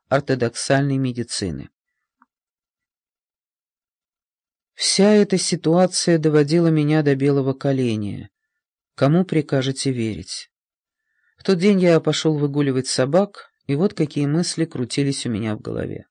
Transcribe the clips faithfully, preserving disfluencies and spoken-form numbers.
ортодоксальной медицины. Вся эта ситуация доводила меня до белого коленя. Кому прикажете верить? В тот день я пошел выгуливать собак, и вот какие мысли крутились у меня в голове.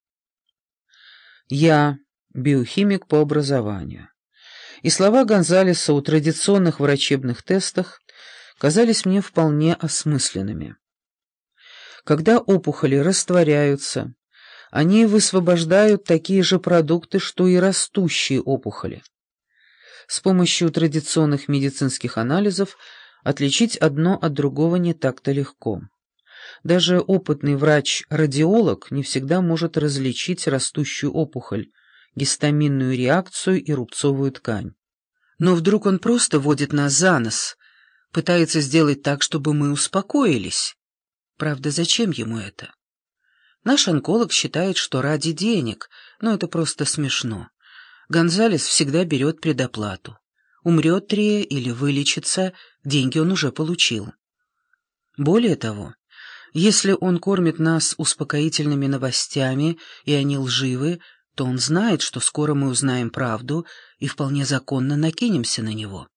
Я биохимик по образованию, и слова Гонзалеса о традиционных врачебных тестах казались мне вполне осмысленными. Когда опухоли растворяются, они высвобождают такие же продукты, что и растущие опухоли. С помощью традиционных медицинских анализов отличить одно от другого не так-то легко. Даже опытный врач-радиолог не всегда может различить растущую опухоль, гистаминную реакцию и рубцовую ткань. Но вдруг он просто водит нас за нос, пытается сделать так, чтобы мы успокоились. Правда, зачем ему это? Наш онколог считает, что ради денег, но это просто смешно. Гонзалес всегда берет предоплату. Умрет Трея или вылечится, деньги он уже получил. Более того, если он кормит нас успокоительными новостями, и они лживы, то он знает, что скоро мы узнаем правду и вполне законно накинемся на него.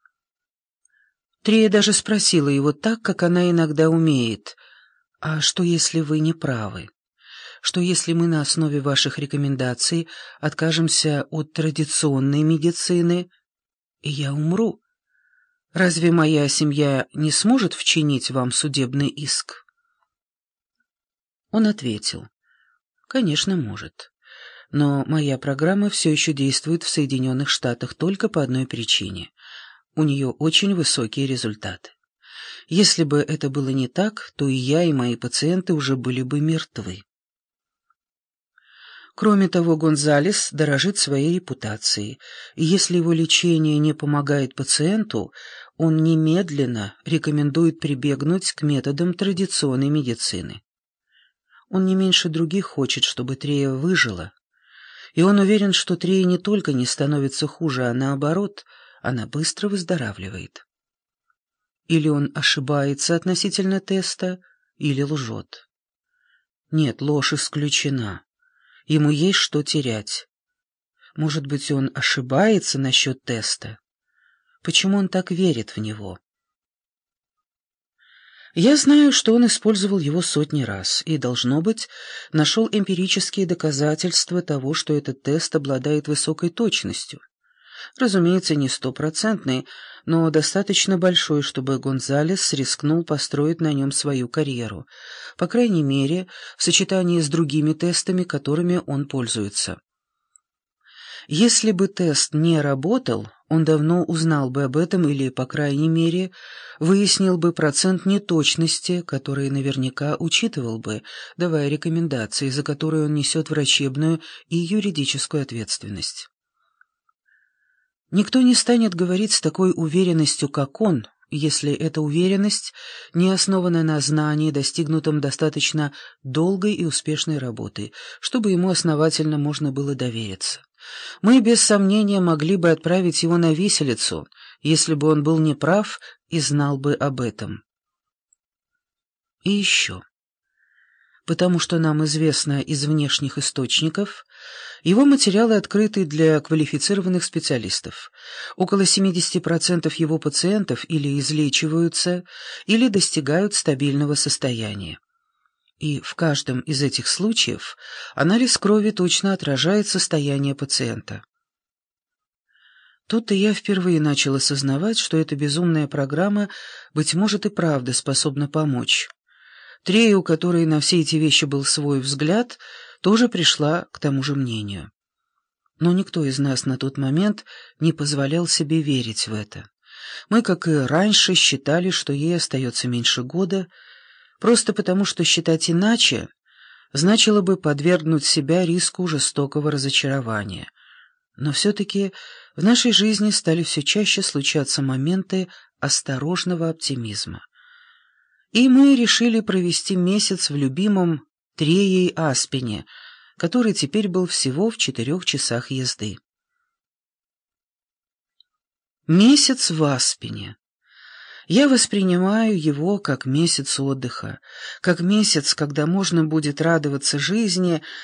Трея даже спросила его так, как она иногда умеет: «А что, если вы не правы? Что, если мы на основе ваших рекомендаций откажемся от традиционной медицины, и я умру? Разве моя семья не сможет вчинить вам судебный иск?» Он ответил: «Конечно, может. Но моя программа все еще действует в Соединенных Штатах только по одной причине. У нее очень высокие результаты. Если бы это было не так, то и я, и мои пациенты уже были бы мертвы». Кроме того, Гонзалес дорожит своей репутацией, и если его лечение не помогает пациенту, он немедленно рекомендует прибегнуть к методам традиционной медицины. Он не меньше других хочет, чтобы Трея выжила, и он уверен, что Трея не только не становится хуже, а наоборот, она быстро выздоравливает. Или он ошибается относительно теста, или лжет. Нет, ложь исключена. Ему есть что терять. Может быть, он ошибается насчет теста? Почему он так верит в него? Я знаю, что он использовал его сотни раз, и, должно быть, нашел эмпирические доказательства того, что этот тест обладает высокой точностью. Разумеется, не стопроцентный, но достаточно большой, чтобы Гонзалес рискнул построить на нем свою карьеру, по крайней мере, в сочетании с другими тестами, которыми он пользуется. Если бы тест не работал, он давно узнал бы об этом или, по крайней мере, выяснил бы процент неточности, который наверняка учитывал бы, давая рекомендации, за которые он несет врачебную и юридическую ответственность. Никто не станет говорить с такой уверенностью, как он, если эта уверенность не основана на знании, достигнутом достаточно долгой и успешной работой, чтобы ему основательно можно было довериться. Мы без сомнения могли бы отправить его на виселицу, если бы он был неправ и знал бы об этом. И еще. Потому что нам известно из внешних источников, его материалы открыты для квалифицированных специалистов. Около семьдесят процентов его пациентов или излечиваются, или достигают стабильного состояния. И в каждом из этих случаев анализ крови точно отражает состояние пациента. Тут-то я впервые начал осознавать, что эта безумная программа, быть может, и правда способна помочь. Трея, у которой на все эти вещи был свой взгляд, тоже пришла к тому же мнению. Но никто из нас на тот момент не позволял себе верить в это. Мы, как и раньше, считали, что ей остается меньше года, просто потому что считать иначе значило бы подвергнуть себя риску жестокого разочарования. Но все-таки в нашей жизни стали все чаще случаться моменты осторожного оптимизма. И мы решили провести месяц в любимом Треей Аспене, который теперь был всего в четырех часах езды. Месяц в Аспене. Я воспринимаю его как месяц отдыха, как месяц, когда можно будет радоваться жизни,